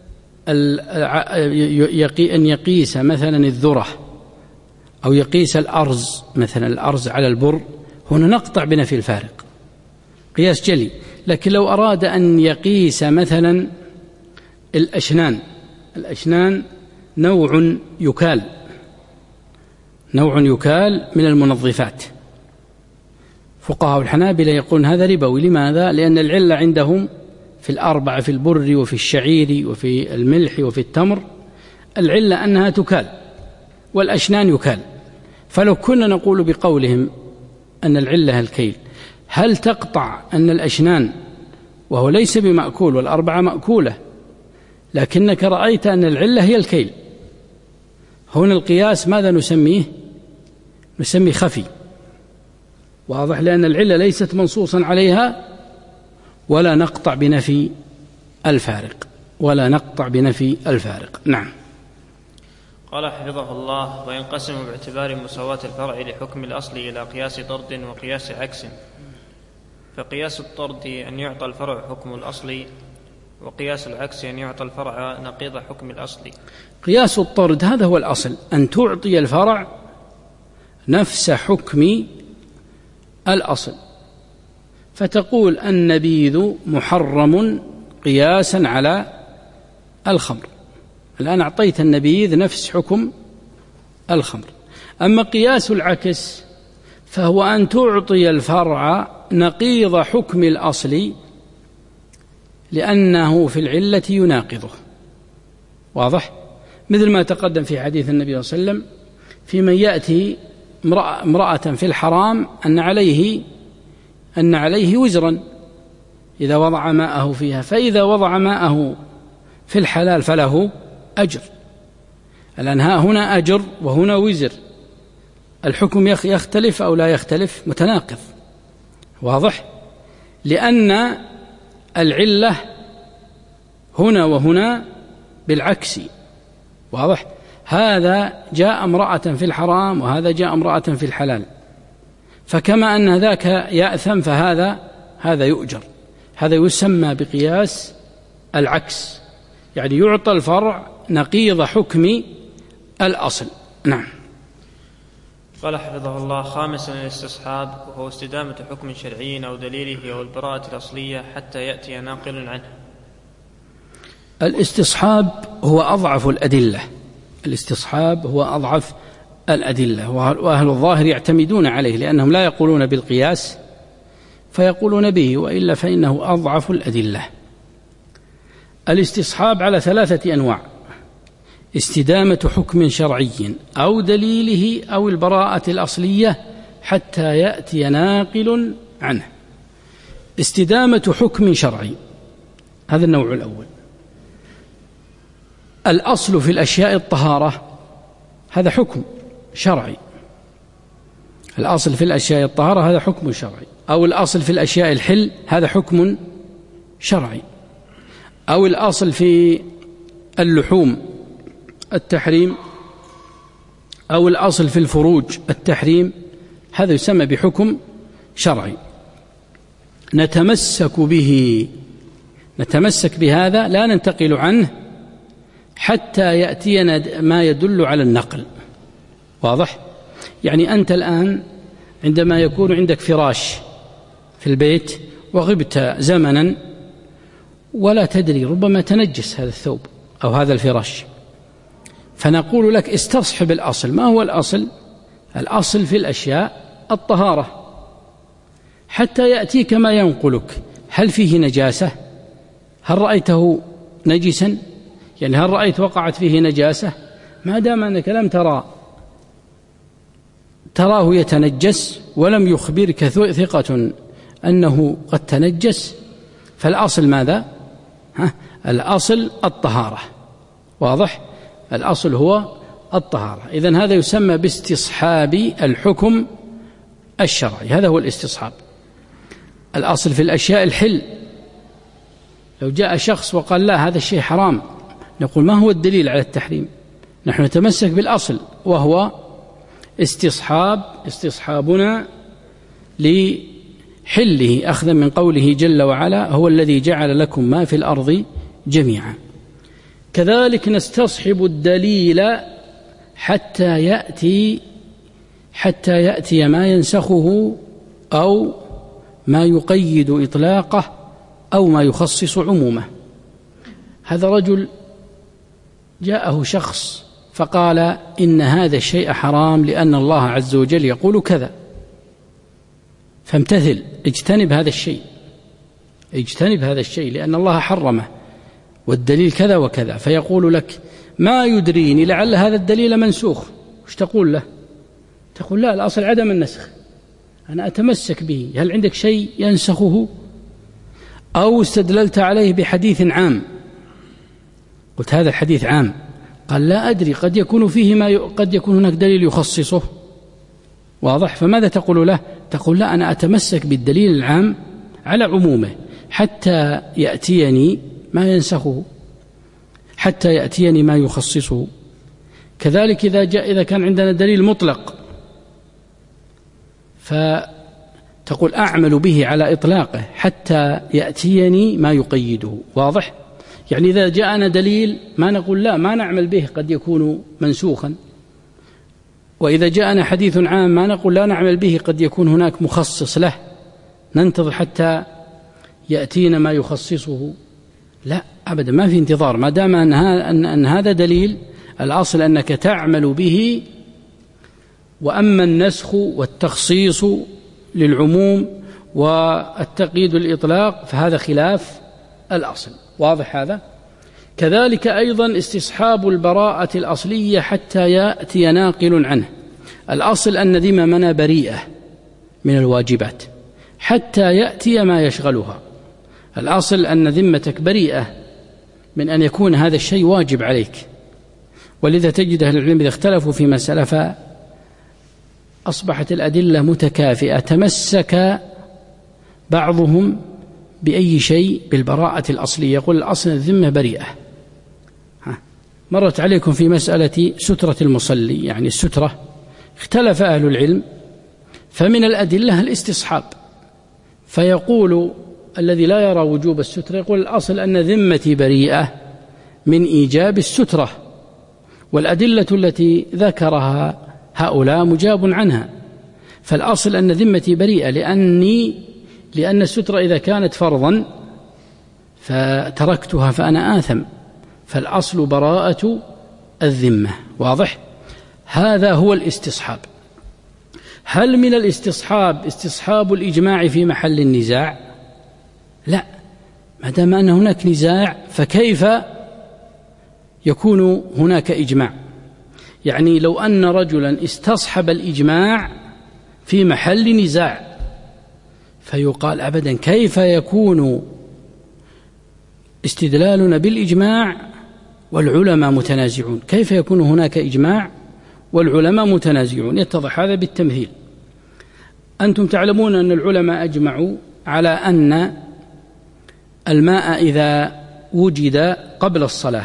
أن يقيس مثلا الذرة أو يقيس الأرز، مثلا الأرز على البر، هنا نقطع بنفي الفارق، قياس جلي. لكن لو أراد أن يقيس مثلا الأشنان، الأشنان نوع يكال، نوع يكال من المنظفات، فقهاء الحنابلة يقولون هذا ربوي. لماذا؟ لأن العلة عندهم في الأربعة، في البر وفي الشعير وفي الملح وفي التمر، العلة أنها تكال والأشنان يكال. فلو كنا نقول بقولهم أن العلة الكيل، هل تقطع أن الأشنان وهو ليس بمأكول والأربعة مأكولة، لكنك رأيت أن العلة هي الكيل؟ هنا القياس ماذا نسميه؟ نسمي خفي، واضح، لأن العلة ليست منصوصا عليها، ولا نقطع بنفي الفارق، ولا نقطع بنفي الفارق. نعم. قال حفظه الله: وينقسم باعتبار مساواة الفرع لحكم الأصل إلى قياس طرد وقياس عكس. فقياس الطرد أن يعطى الفرع حكم الأصل، وقياس العكس أن يعطى الفرع نقيض حكم الأصل. قياس الطرد هذا هو الأصل، أن تعطي الفرع نفس حكم الأصل، فتقول النبيذ محرم قياسا على الخمر، الآن أعطيت النبيذ نفس حكم الخمر. أما قياس العكس فهو أن تعطي الفرع نقيض حكم الأصل لأنه في العلة يناقضه، واضح، مثل ما تقدم في حديث النبي صلى الله عليه وسلم في من يأتي امرأة في الحرام أن عليه أن عليه وزرا إذا وضع ماءه فيها، فإذا وضع ماءه في الحلال فله أجر. الآن هنا أجر وهنا وزر، الحكم يختلف أو لا يختلف؟ متناقض، واضح، لأن العلة هنا وهنا بالعكس، واضح، هذا جاء امرأة في الحرام وهذا جاء امرأة في الحلال، فكما أن ذاك يأثم فهذا هذا يؤجر. هذا يسمى بقياس العكس، يعني يعطى الفرع نقيض حكم الأصل. نعم. قال حفظه الله: خامسا الاستصحاب، وهو استدامة حكم شرعي أو دليله أو البراءة الأصلية حتى يأتي ناقل عنه. الاستصحاب هو أضعف الأدلة، الاستصحاب هو أضعف الأدلة، وأهل الظاهر يعتمدون عليه لأنهم لا يقولون بالقياس فيقولون به، وإلا فإنه أضعف الأدلة. الاستصحاب على ثلاثة أنواع: استدامة حكم شرعي أو دليله أو البراءة الأصلية حتى يأتي ناقل عنه. استدامة حكم شرعي، هذا النوع الأول. الأصل في الأشياء الطهارة، هذا حكم شرعي، الأصل في الأشياء الطهارة هذا حكم شرعي، أو الأصل في الأشياء الحل هذا حكم شرعي، أو الأصل في اللحوم التحريم، أو الأصل في الفروج التحريم، هذا يسمى بحكم شرعي. نتمسك به، نتمسك بهذا لا ننتقل عنه حتى يأتينا ما يدل على النقل، واضح؟ يعني أنت الآن عندما يكون عندك فراش في البيت وغبت زمنا ولا تدري، ربما تنجس هذا الثوب أو هذا الفراش، فنقول لك استصحب الأصل. ما هو الأصل؟ الأصل في الأشياء الطهارة حتى يأتيك ما ينقلك. هل فيه نجاسة؟ هل رأيته نجسا؟ يعني هل رأيت وقعت فيه نجاسة؟ ما دام أنك لم ترى تراه يتنجس ولم يخبرك ثقة أنه قد تنجس، فالأصل ماذا؟ ها؟ الأصل الطهارة، واضح؟ الأصل هو الطهارة. إذن هذا يسمى باستصحاب الحكم الشرعي، هذا هو الاستصحاب. الأصل في الأشياء الحل. لو جاء شخص وقال لا هذا الشيء حرام، نقول ما هو الدليل على التحريم؟ نحن نتمسك بالأصل وهو استصحاب استصحابنا لحله، أخذا من قوله جل وعلا هو الذي جعل لكم ما في الأرض جميعا. كذلك نستصحب الدليل حتى يأتي حتى يأتي ما ينسخه أو ما يقيد إطلاقه أو ما يخصص عمومه. هذا رجل جاءه شخص فقال إن هذا الشيء حرام لأن الله عز وجل يقول كذا، فامتثل، اجتنب هذا الشيء، اجتنب هذا الشيء لأن الله حرمه والدليل كذا وكذا. فيقول لك ما يدريني لعل هذا الدليل منسوخ، وش تقول له؟ تقول لا، الأصل عدم النسخ، أنا أتمسك به. هل عندك شيء ينسخه؟ أو استدللت عليه بحديث عام، قلت هذا الحديث عام، قال لا أدري قد يكون فيه ما ي... قد يكون هناك دليل يخصصه. واضح؟ فماذا تقول له؟ تقول لا، أنا أتمسك بالدليل العام على عمومه حتى يأتيني ما ينسخه، حتى يأتيني ما يخصصه. كذلك إذا جاء إذا كان عندنا دليل مطلق فتقول أعمل به على إطلاقه حتى يأتيني ما يقيده. واضح؟ يعني إذا جاءنا دليل ما نقول لا، ما نعمل به، قد يكون منسوخا. وإذا جاءنا حديث عام ما نقول لا نعمل به، قد يكون هناك مخصص له، ننتظر حتى يأتينا ما يخصصه. لا أبدا، ما في انتظار، ما دام أن, أن, أن هذا دليل، الأصل أنك تعمل به. وأما النسخ والتخصيص للعموم والتقييد الإطلاق فهذا خلاف الأصل. واضح هذا؟ كذلك أيضا استصحاب البراءة الأصلية حتى يأتي ناقل عنه. الأصل أن ذممنا بريئة من الواجبات حتى يأتي ما يشغلها. الأصل أن ذمتك بريئة من أن يكون هذا الشيء واجب عليك. ولذا تجد أهل العلم إذا اختلفوا في مسألة فأصبحت الأدلة متكافئة، تمسك بعضهم بأي شيء بالبراءة الأصلية، يقول الأصل الذمة بريئة. مرت عليكم في مسألة سترة المصلي، يعني السترة، اختلف أهل العلم، فمن الأدلة الاستصحاب، فيقول الذي لا يرى وجوب السترة يقول الأصل أن ذمتي بريئة من إيجاب السترة، والأدلة التي ذكرها هؤلاء مجاب عنها. فالأصل أن ذمتي بريئة لأني لأن السترة إذا كانت فرضا فتركتها فأنا آثم، فالأصل براءة الذمة. واضح؟ هذا هو الاستصحاب. هل من الاستصحاب استصحاب الإجماع في محل النزاع؟ لا، ما دام أن هناك نزاع فكيف يكون هناك إجماع؟ يعني لو أن رجلا استصحب الإجماع في محل نزاع فيقال أبدا كيف يكون استدلالنا بالإجماع والعلماء متنازعون؟ كيف يكون هناك إجماع والعلماء متنازعون؟ يتضح هذا بالتمثيل. أنتم تعلمون أن العلماء أجمعوا على أن الماء إذا وجد قبل الصلاة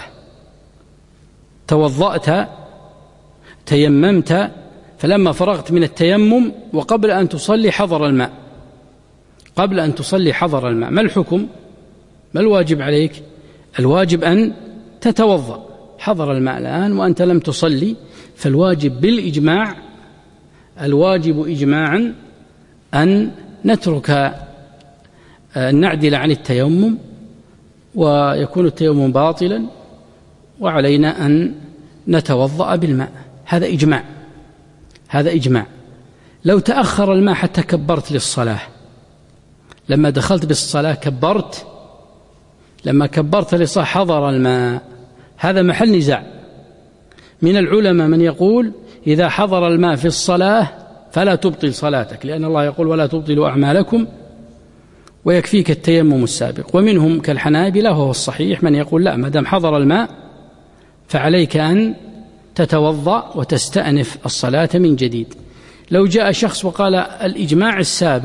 توضأت تيممت، فلما فرغت من التيمم وقبل أن تصلي حضر الماء، قبل أن تصلي حضر الماء، ما الحكم؟ ما الواجب عليك؟ الواجب أن تتوضأ. حضر الماء الآن وأنت لم تصلي، فالواجب بالإجماع، الواجب إجماعا أن نترك أن نعدل عن التيمم ويكون التيمم باطلا، وعلينا أن نتوضأ بالماء. هذا إجماع، هذا إجماع. لو تأخر الماء حتى كبرت للصلاة، لما دخلت بالصلاة كبرت، لما كبرت للصلاة حضر الماء، هذا محل نزاع. من العلماء من يقول إذا حضر الماء في الصلاة فلا تبطل صلاتك، لأن الله يقول ولا تبطلوا أعمالكم ويكفيك التيمم السابق. ومنهم كالحنابلة وهو الصحيح من يقول لا، ما دام حضر الماء فعليك أن تتوضأ وتستأنف الصلاة من جديد. لو جاء شخص وقال الإجماع السابق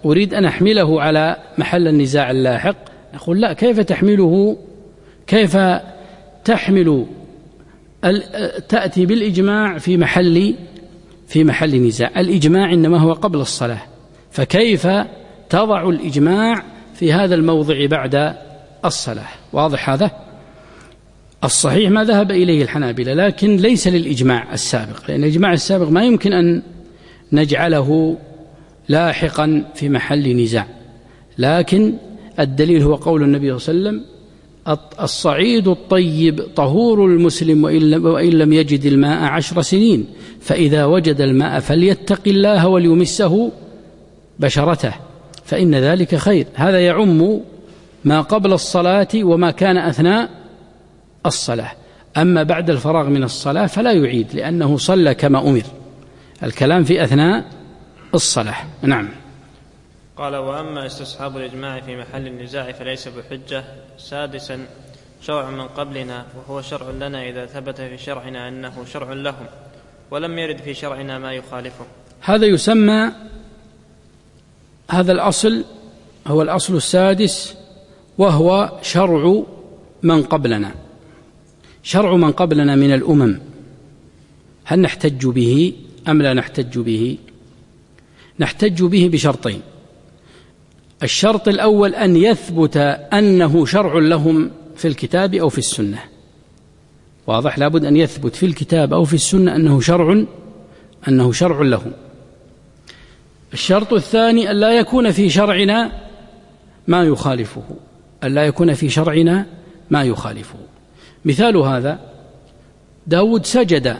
أريد أن أحمله على محل النزاع اللاحق، نقول لا، كيف تحمله؟ كيف تحمل تأتي بالإجماع في محل في محل نزاع؟ الإجماع إنما هو قبل الصلاة، فكيف تضع الإجماع في هذا الموضع بعد الصلاة؟ واضح هذا؟ الصحيح ما ذهب إليه الحنابلة، لكن ليس للإجماع السابق، لأن الإجماع السابق ما يمكن أن نجعله لاحقا في محل نزاع، لكن الدليل هو قول النبي صلى الله عليه وسلم: الصعيد الطيب طهور المسلم وإن لم يجد الماء عشر سنين، فإذا وجد الماء فليتق الله وليمسه بشرته فإن ذلك خير. هذا يعم ما قبل الصلاة وما كان أثناء الصلاة. أما بعد الفراغ من الصلاة فلا يعيد، لأنه صلى كما أمر. الكلام في أثناء الصلاة. نعم. قال: وأما استصحاب الإجماع في محل النزاع فليس بحجة. سادسا: شرع من قبلنا وهو شرع لنا إذا ثبت في شرعنا أنه شرع لهم ولم يرد في شرعنا ما يخالفه. هذا يسمى، هذا الأصل هو الأصل السادس، وهو شرع من قبلنا. شرع من قبلنا من الأمم، هل نحتج به أم لا نحتج به؟ نحتج به بشرطين. الشرط الأول أن يثبت أنه شرع لهم في الكتاب أو في السنة. واضح؟ لابد أن يثبت في الكتاب أو في السنة أنه شرع أنه شرع لهم. الشرط الثاني أن لا يكون في شرعنا ما يخالفه، أن لا يكون في شرعنا ما يخالفه. مثال هذا: داود سجد،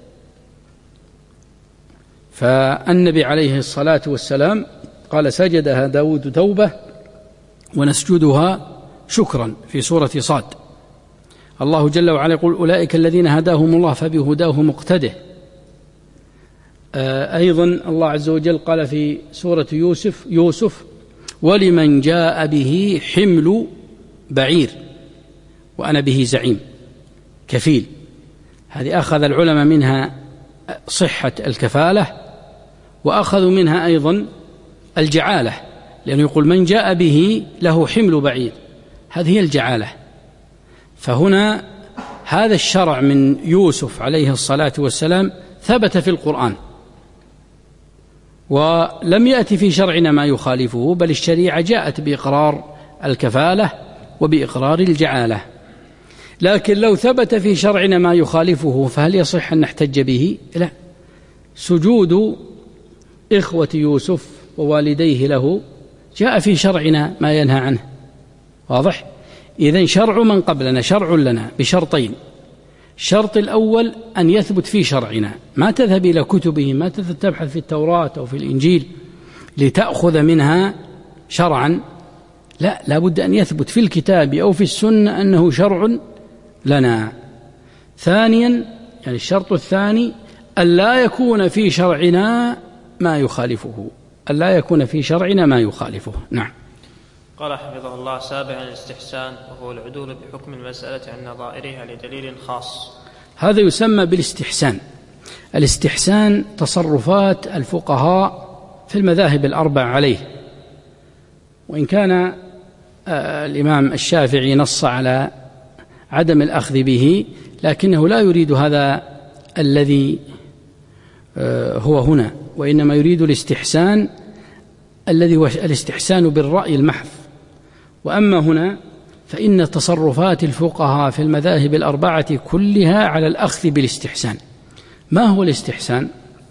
فالنبي عليه الصلاة والسلام قال: سجدها داود توبة ونسجدها شكرا، في سورة صاد. الله جل وعلا يقول: أولئك الذين هداهم الله فبهداه مقتده. أيضا الله عز وجل قال في سورة يوسف يوسف ولمن جاء به حمل بعير وأنا به زعيم كفيل. هذه أخذ العلماء منها صحة الكفالة، وأخذوا منها أيضا الجعالة، لأنه يقول من جاء به له حمل بعير، هذه هي الجعالة. فهنا هذا الشرع من يوسف عليه الصلاة والسلام ثبت في القرآن، ولم يأتي في شرعنا ما يخالفه، بل الشريعة جاءت بإقرار الكفالة وبإقرار الجعالة. لكن لو ثبت في شرعنا ما يخالفه فهل يصح أن نحتج به؟ لا. سجود إخوة يوسف ووالديه له جاء في شرعنا ما ينهى عنه. واضح؟ إذن شرع من قبلنا شرع لنا بشرطين. الشرط الأول أن يثبت في شرعنا، ما تذهب إلى كتبهم، ما تذهب تبحث في التوراة أو في الإنجيل لتأخذ منها شرعا، لا، لابد أن يثبت في الكتاب أو في السنة أنه شرع لنا. ثانيا، يعني الشرط الثاني أن لا يكون في شرعنا ما يخالفه، أن لا يكون في شرعنا ما يخالفه. نعم. قال حفظه الله: سابعا الاستحسان، وهو العدول بحكم المسألة عن نظائرها لدليل خاص. هذا يسمى بالاستحسان. الاستحسان تصرفات الفقهاء في المذاهب الأربع عليه، وإن كان الإمام الشافعي نص على عدم الأخذ به، لكنه لا يريد هذا الذي هو هنا، وإنما يريد الاستحسان الذي هو الاستحسان بالرأي المحض. وأما هنا فإن تصرفات الفقهاء في المذاهب الأربعة كلها على الأخذ بالاستحسان. ما هو الاستحسان؟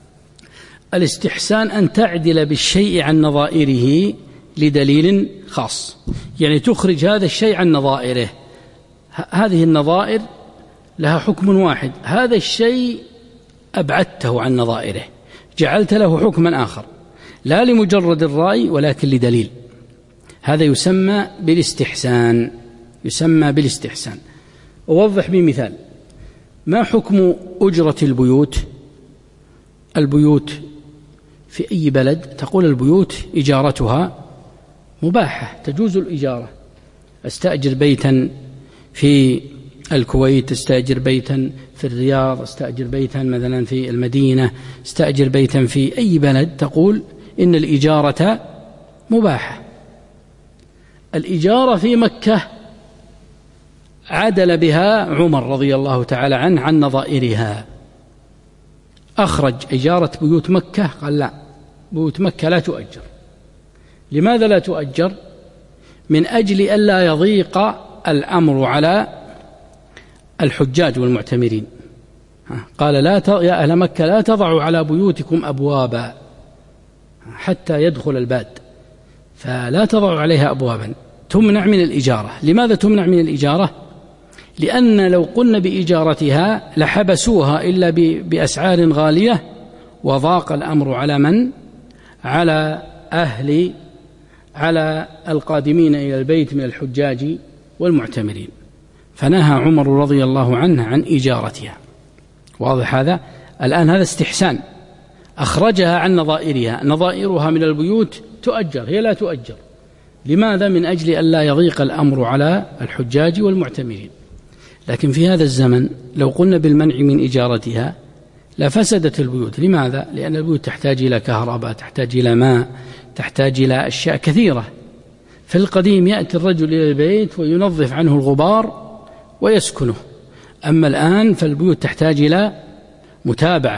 الاستحسان أن تعدل بالشيء عن نظائره لدليل خاص، يعني تخرج هذا الشيء عن نظائره. هذه النظائر لها حكم واحد، هذا الشيء أبعدته عن نظائره، جعلت له حكما آخر، لا لمجرد الرأي ولكن لدليل. هذا يسمى بالاستحسان، يسمى بالاستحسان. أوضح بمثال: ما حكم أجرة البيوت؟ البيوت في أي بلد تقول البيوت إجارتها مباحة، تجوز الإجارة. أستأجر بيتا في الكويت، استأجر بيتا في الرياض، استأجر بيتا مثلا في المدينة، استأجر بيتا في أي بلد، تقول إن الإجارة مباحة. الإجارة في مكة عدل بها عمر رضي الله تعالى عنه عن نظائرها، أخرج إجارة بيوت مكة، قال لا، بيوت مكة لا تؤجر. لماذا لا تؤجر؟ من أجل ألا يضيق الأمر على الحجاج والمعتمرين. قال لا ت... يا أهل مكة لا تضعوا على بيوتكم أبوابا حتى يدخل الباد، فلا تضعوا عليها أبوابا، تمنع من الإجارة. لماذا تمنع من الإجارة؟ لأن لو قلنا بإجارتها لحبسوها إلا ب... بأسعار غالية، وضاق الأمر على من؟ على أهل على القادمين إلى البيت من الحجاج والمعتمرين، فنهى عمر رضي الله عنه عن إجارتها. واضح هذا؟ الآن هذا استحسان، أخرجها عن نظائرها، نظائرها من البيوت تؤجر، هي لا تؤجر. لماذا؟ من أجل أن لا يضيق الأمر على الحجاج والمعتمرين. لكن في هذا الزمن لو قلنا بالمنع من إجارتها لفسدت البيوت. لماذا؟ لأن البيوت تحتاج إلى كهرباء، تحتاج إلى ماء، تحتاج إلى أشياء كثيرة. في القديم يأتي الرجل إلى البيت وينظف عنه الغبار ويسكنه، أما الآن فالبيوت تحتاج إلى متابعة،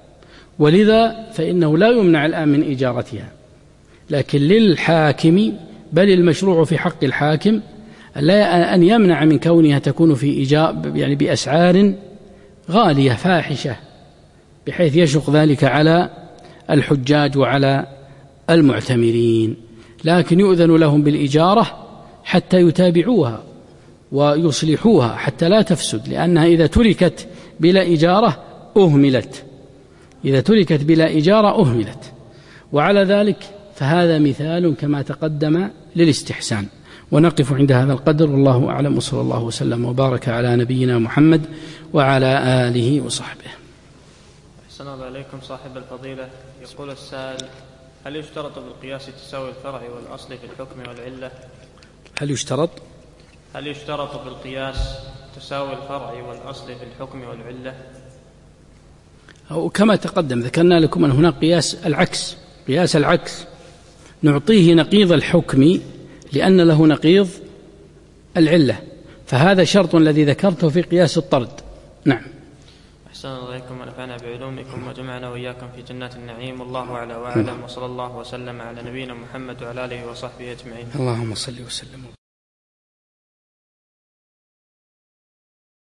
ولذا فإنه لا يمنع الآن من إجارتها. لكن للحاكم، بل المشروع في حق الحاكم لا أن يمنع من كونها تكون في إيجار يعني بأسعار غالية فاحشة، بحيث يشق ذلك على الحجاج وعلى المعتمرين. لكن يؤذن لهم بالإجارة حتى يتابعوها ويصلحوها حتى لا تفسد، لأنها إذا تركت بلا إجارة أهملت، إذا تركت بلا إجارة أهملت. وعلى ذلك فهذا مثال كما تقدم للاستحسان. ونقف عند هذا القدر، والله أعلم، وصلى الله وسلم وبارك على نبينا محمد وعلى آله وصحبه. أحسن الله عليكم صاحب الفضيلة. يقول السائل: هل يشترط بالقياس تساوي الفرع والأصل في الحكم والعلة؟ هل يشترط هل يشترط بالقياس تساوي الفرع والأصل في الحكم والعلة؟ أو كما تقدم ذكرنا لكم أن هناك قياس العكس، قياس العكس نعطيه نقيض الحكم لأن له نقيض العلة، فهذا شرط الذي ذكرته في قياس الطرد. نعم. أحسن الله إليكم ونفعنا بعلومكم وجمعنا وإياكم في جنات النعيم، والله أعلى وأعلم، وصلى الله وسلم على نبينا محمد وعلى آله وصحبه أجمعين. اللهم صل وسلم.